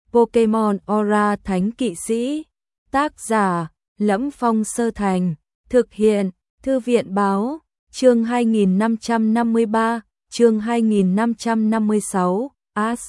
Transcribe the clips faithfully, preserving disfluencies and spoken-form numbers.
Pokemon Aura Thánh Kỵ Sĩ. Tác giả: Lẫm Phong Sơ Thành. Thực hiện: Thư viện báo. Chương hai nghìn năm trăm năm mươi ba, chương hai nghìn năm trăm năm mươi sáu. As.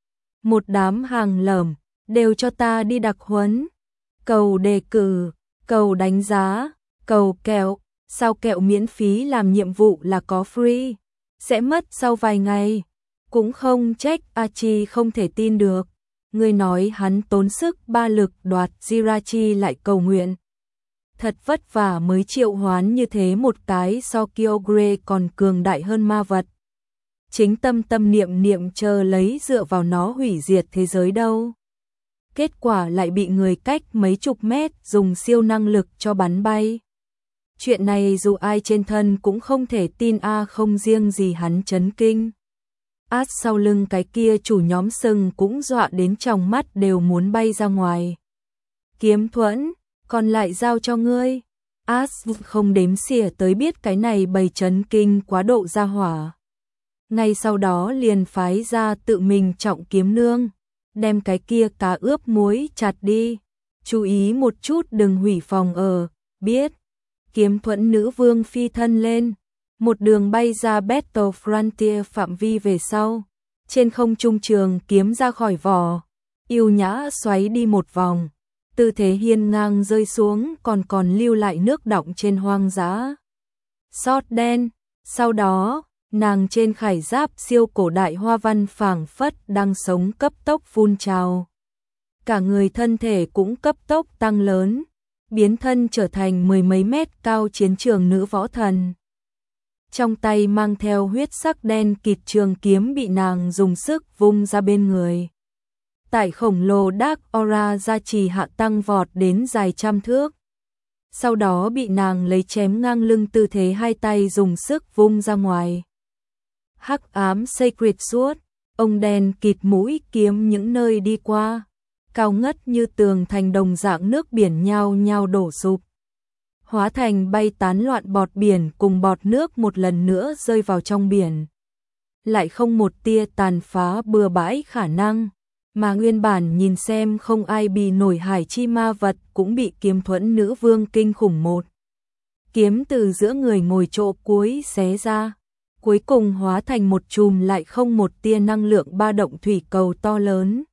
Một đám hàng lởm, đều cho ta đi đặc huấn. Cầu đề cử, cầu đánh giá, cầu kẹo. Sao kẹo miễn phí làm nhiệm vụ là có free, sẽ mất sau vài ngày. Cũng không trách Archie không thể tin được. Người nói hắn tốn sức ba lực đoạt Jirachi lại cầu nguyện. Thật vất vả mới triệu hoán như thế một cái, so Kyogre còn cường đại hơn ma vật. Chính tâm tâm niệm niệm chờ lấy dựa vào nó hủy diệt thế giới đâu. Kết quả lại bị người cách mấy chục mét dùng siêu năng lực cho bắn bay. Chuyện này dù ai trên thân cũng không thể tin a à, không riêng gì hắn chấn kinh. As sau lưng cái kia chủ nhóm sừng cũng dọa đến tròng mắt đều muốn bay ra ngoài. Kiếm thuẫn, còn lại giao cho ngươi. As không đếm xỉa tới biết cái này bầy chấn kinh quá độ ra hỏa. Ngay sau đó liền phái ra tự mình trọng kiếm nương, đem cái kia cá ướp muối chặt đi. Chú ý một chút đừng hủy phòng ở, biết. Kiếm thuẫn nữ vương phi thân lên, một đường bay ra Battle Frontier phạm vi về sau. Trên không trung trường kiếm ra khỏi vỏ, yêu nhã xoáy đi một vòng. Tư thế hiên ngang rơi xuống, còn còn lưu lại nước đọng trên hoang dã. Sót đen, sau đó, nàng trên khải giáp siêu cổ đại hoa văn phảng phất đang sống cấp tốc phun trào. Cả người thân thể cũng cấp tốc tăng lớn, biến thân trở thành mười mấy mét cao chiến trường nữ võ thần. Trong tay mang theo huyết sắc đen kịt trường kiếm bị nàng dùng sức vung ra bên người. Tại khổng lồ Dark Aura gia trì hạ tăng vọt đến dài trăm thước. Sau đó bị nàng lấy chém ngang lưng, tư thế hai tay dùng sức vung ra ngoài. Hắc ám Sacred Sword, ông đen kịt mũi kiếm những nơi đi qua, cao ngất như tường thành đồng dạng nước biển nhao nhao đổ sụp. Hóa thành bay tán loạn bọt biển cùng bọt nước một lần nữa rơi vào trong biển. Lại không một tia tàn phá bừa bãi khả năng, mà nguyên bản nhìn xem không ai bì nổi hải chi ma vật cũng bị kiếm thuẫn nữ vương kinh khủng một kiếm từ giữa người ngồi chỗ cuối xé ra, cuối cùng hóa thành một chùm lại không một tia năng lượng ba động thủy cầu to lớn.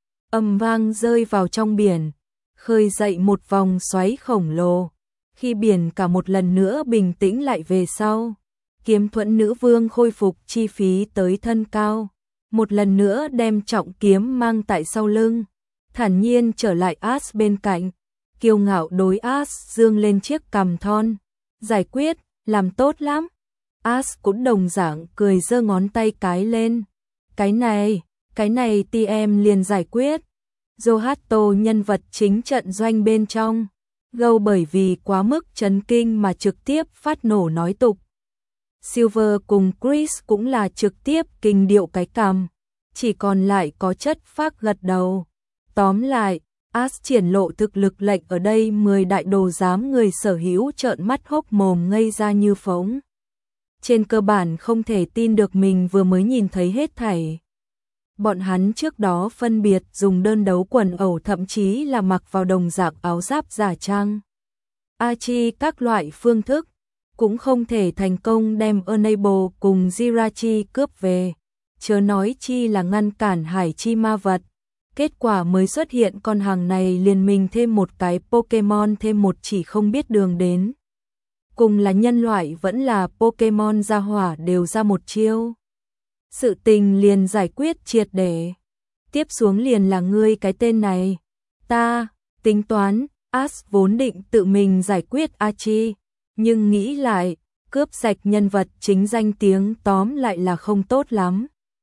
Ầm vang rơi vào trong biển, khơi dậy một vòng xoáy khổng lồ. Khi biển cả một lần nữa bình tĩnh lại về sau, kiếm thuẫn nữ vương khôi phục chi phí tới thân cao, một lần nữa đem trọng kiếm mang tại sau lưng, thản nhiên trở lại As bên cạnh, kiêu ngạo đối As dương lên chiếc cằm thon. Giải quyết, làm tốt lắm. As cũng đồng dạng cười giơ ngón tay cái lên. Cái này, cái này ti em liền giải quyết. Zohato nhân vật chính trận doanh bên trong, Gâu bởi vì quá mức chấn kinh mà trực tiếp phát nổ nói tục. Silver cùng Chris cũng là trực tiếp kinh điệu cái cằm, chỉ còn lại có chất phác gật đầu. Tóm lại, As triển lộ thực lực lệnh ở đây mười đại đồ giám người sở hữu trợn mắt hốc mồm ngây ra như phỗng. Trên cơ bản không thể tin được mình vừa mới nhìn thấy hết thảy. Bọn hắn trước đó phân biệt dùng đơn đấu quần ẩu, thậm chí là mặc vào đồng dạng áo giáp giả trang. Archie các loại phương thức, cũng không thể thành công đem Enable cùng Jirachi cướp về. Chớ nói chi là ngăn cản hải chi ma vật. Kết quả mới xuất hiện con hàng này liền mình thêm một cái Pokemon, thêm một chỉ không biết đường đến. Cùng là nhân loại vẫn là Pokemon gia hỏa đều ra một chiêu. Sự tình liền giải quyết triệt để. Tiếp xuống liền là ngươi cái tên này. Ta, tính toán, As vốn định tự mình giải quyết Archie, nhưng nghĩ lại, cướp sạch nhân vật chính danh tiếng tóm lại là không tốt lắm.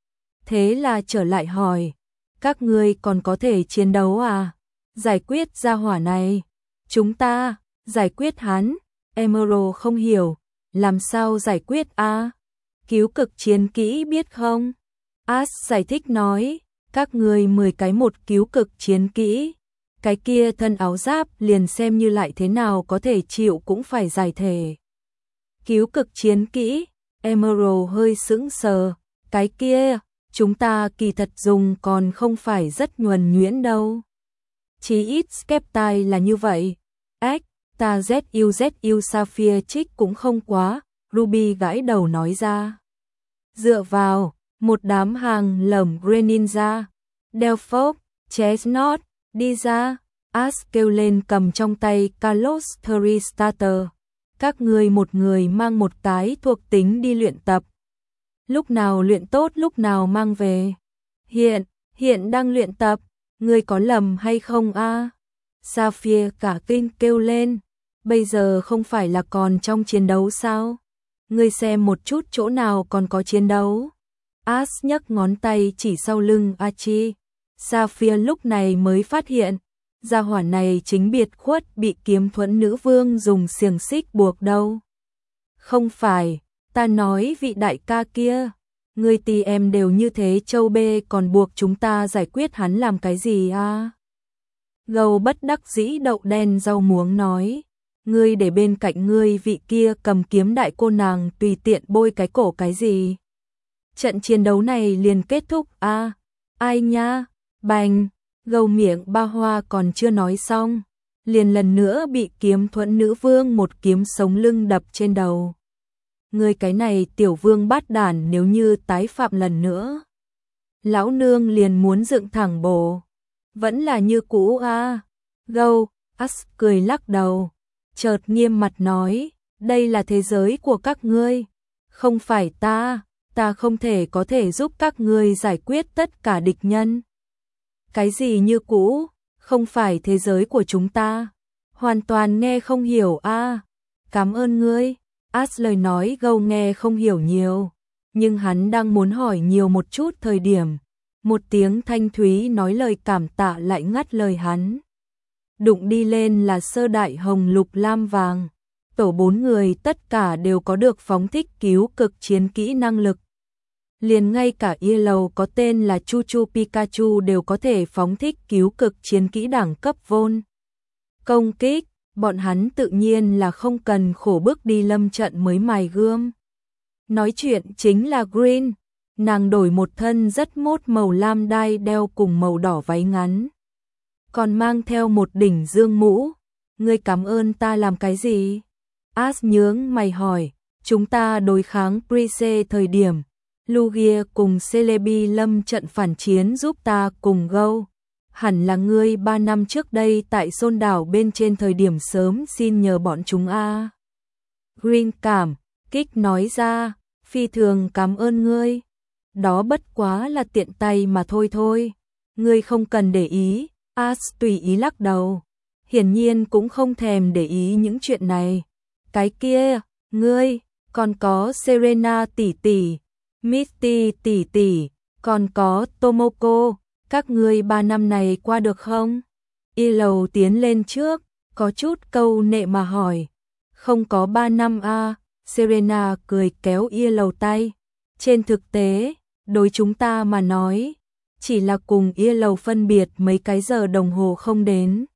Thế là trở lại hỏi, các ngươi còn có thể chiến đấu à? Giải quyết gia hỏa này. Chúng ta, giải quyết hắn. Emerald không hiểu, làm sao giải quyết a? À? Cứu cực chiến kỹ biết không? As giải thích nói, các ngươi mười cái một cứu cực chiến kỹ. Cái kia thân áo giáp liền xem như lại thế nào có thể chịu cũng phải giải thể. Cứu cực chiến kỹ, Emerald hơi sững sờ, cái kia, chúng ta kỳ thật dùng còn không phải rất nhuần nhuyễn đâu. Chí ít Skeptile là như vậy. Ếch, ta ZU ZU Sapphire trích cũng không quá, Ruby gãi đầu nói ra. Dựa vào, một đám hàng lởm Greninja, Delphos, Chestnut, đi ra, Ash kêu lên cầm trong tay Kalos Three Starter. Các người một người mang một cái thuộc tính đi luyện tập. Lúc nào luyện tốt lúc nào mang về. Hiện, hiện đang luyện tập, người có lầm hay không a? À? Sapphire cả kinh kêu lên, bây giờ không phải là còn trong chiến đấu sao? Ngươi xem một chút chỗ nào còn có chiến đấu. Ash nhấc ngón tay chỉ sau lưng Archie. Sapphire lúc này mới phát hiện, gia hỏa này chính biệt khuất bị kiếm thuẫn nữ vương dùng xiềng xích buộc đâu. Không phải, ta nói vị đại ca kia, người tì em đều như thế châu bê còn buộc chúng ta giải quyết hắn làm cái gì à? Gâu bất đắc dĩ đậu đen rau muống nói, ngươi để bên cạnh ngươi vị kia cầm kiếm đại cô nàng tùy tiện bôi cái cổ cái gì. Trận chiến đấu này liền kết thúc à? Ai nha, bành. Gâu miệng ba hoa còn chưa nói xong, liền lần nữa bị kiếm thuẫn nữ vương một kiếm sống lưng đập trên đầu. Người cái này tiểu vương bát đản nếu như tái phạm lần nữa. Lão nương liền muốn dựng thẳng bổ. Vẫn là như cũ à. Gâu, Ash cười lắc đầu, chợt nghiêm mặt nói, đây là thế giới của các ngươi. Không phải ta, ta không thể có thể giúp các ngươi giải quyết tất cả địch nhân. Cái gì như cũ, không phải thế giới của chúng ta. Hoàn toàn nghe không hiểu a. À. Cảm ơn ngươi. Ash lời nói Gâu nghe không hiểu nhiều, nhưng hắn đang muốn hỏi nhiều một chút thời điểm, một tiếng thanh thúy nói lời cảm tạ lại ngắt lời hắn. Đụng đi lên là sơ đại hồng lục lam vàng. Tổ bốn người tất cả đều có được phóng thích cứu cực chiến kỹ năng lực. Liền ngay cả Yellow có tên là Chu Chu Pikachu đều có thể phóng thích cứu cực chiến kỹ đẳng cấp vôn. Công kích, bọn hắn tự nhiên là không cần khổ bức đi lâm trận mới mài gươm. Nói chuyện chính là Green, nàng đổi một thân rất mốt màu lam đai đeo cùng màu đỏ váy ngắn. Còn mang theo một đỉnh dương mũ. Ngươi cảm ơn ta làm cái gì? Ash nhướng mày hỏi, chúng ta đối kháng Prise thời điểm. Lugia cùng Celebi lâm trận phản chiến giúp ta cùng Gâu. Hẳn là ngươi ba năm trước đây tại Xôn đảo bên trên thời điểm sớm xin nhờ bọn chúng a. Green cảm kích nói ra, phi thường cảm ơn ngươi. Đó bất quá là tiện tay mà thôi thôi. Ngươi không cần để ý. Ash tùy ý lắc đầu. Hiển nhiên cũng không thèm để ý những chuyện này. Cái kia, ngươi, còn có Serena tỷ tỷ, Misty tỷ tỷ, còn có Tomoko, các ngươi ba năm này qua được không? Yellow tiến lên trước, có chút câu nệ mà hỏi. Không có ba năm a. À, Serena cười kéo Yellow tay. Trên thực tế, đối chúng ta mà nói, chỉ là cùng Yellow phân biệt mấy cái giờ đồng hồ không đến.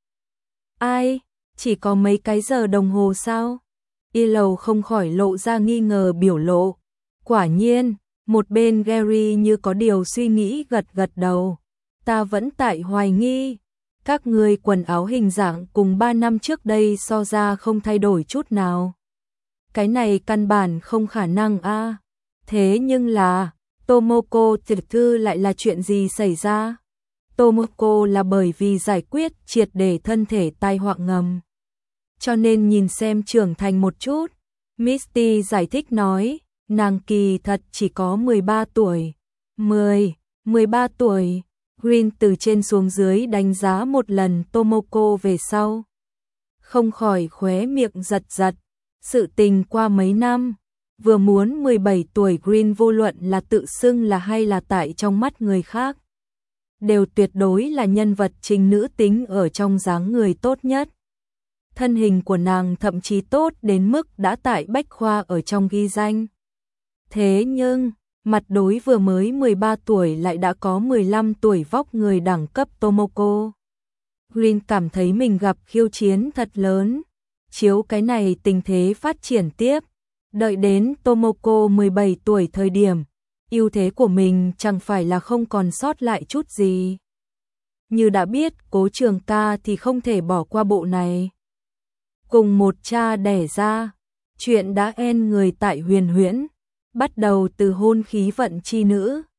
Ai? Chỉ có mấy cái giờ đồng hồ sao? Yellow không khỏi lộ ra nghi ngờ biểu lộ. Quả nhiên, một bên Gary như có điều suy nghĩ gật gật đầu. Ta vẫn tại hoài nghi. Các người quần áo hình dạng cùng ba năm trước đây so ra không thay đổi chút nào. Cái này căn bản không khả năng a. À. Thế nhưng là, Tomoko tiểu thư lại là chuyện gì xảy ra? Tomoko là bởi vì giải quyết triệt để thân thể tai họa ngầm. Cho nên nhìn xem trưởng thành một chút. Misty giải thích nói, nàng kỳ thật chỉ có mười ba tuổi. mười, mười ba tuổi. Green từ trên xuống dưới đánh giá một lần Tomoko về sau. Không khỏi khóe miệng giật giật. Sự tình qua mấy năm, vừa muốn mười bảy tuổi Green vô luận là tự xưng là hay là tại trong mắt người khác. Đều tuyệt đối là nhân vật chính nữ tính ở trong dáng người tốt nhất. Thân hình của nàng thậm chí tốt đến mức đã tại bách khoa ở trong ghi danh. Thế nhưng, mặt đối vừa mới mười ba tuổi lại đã có mười lăm tuổi vóc người đẳng cấp Tomoko. Green cảm thấy mình gặp khiêu chiến thật lớn. Chiếu cái này tình thế phát triển tiếp. Đợi đến Tomoko mười bảy tuổi thời điểm, ưu thế của mình chẳng phải là không còn sót lại chút gì. Như đã biết Cố Trường Ca thì không thể bỏ qua bộ này. Cùng một cha đẻ ra, chuyện đã en người tại Huyền Huyễn, bắt đầu từ hôn khí vận chi nữ,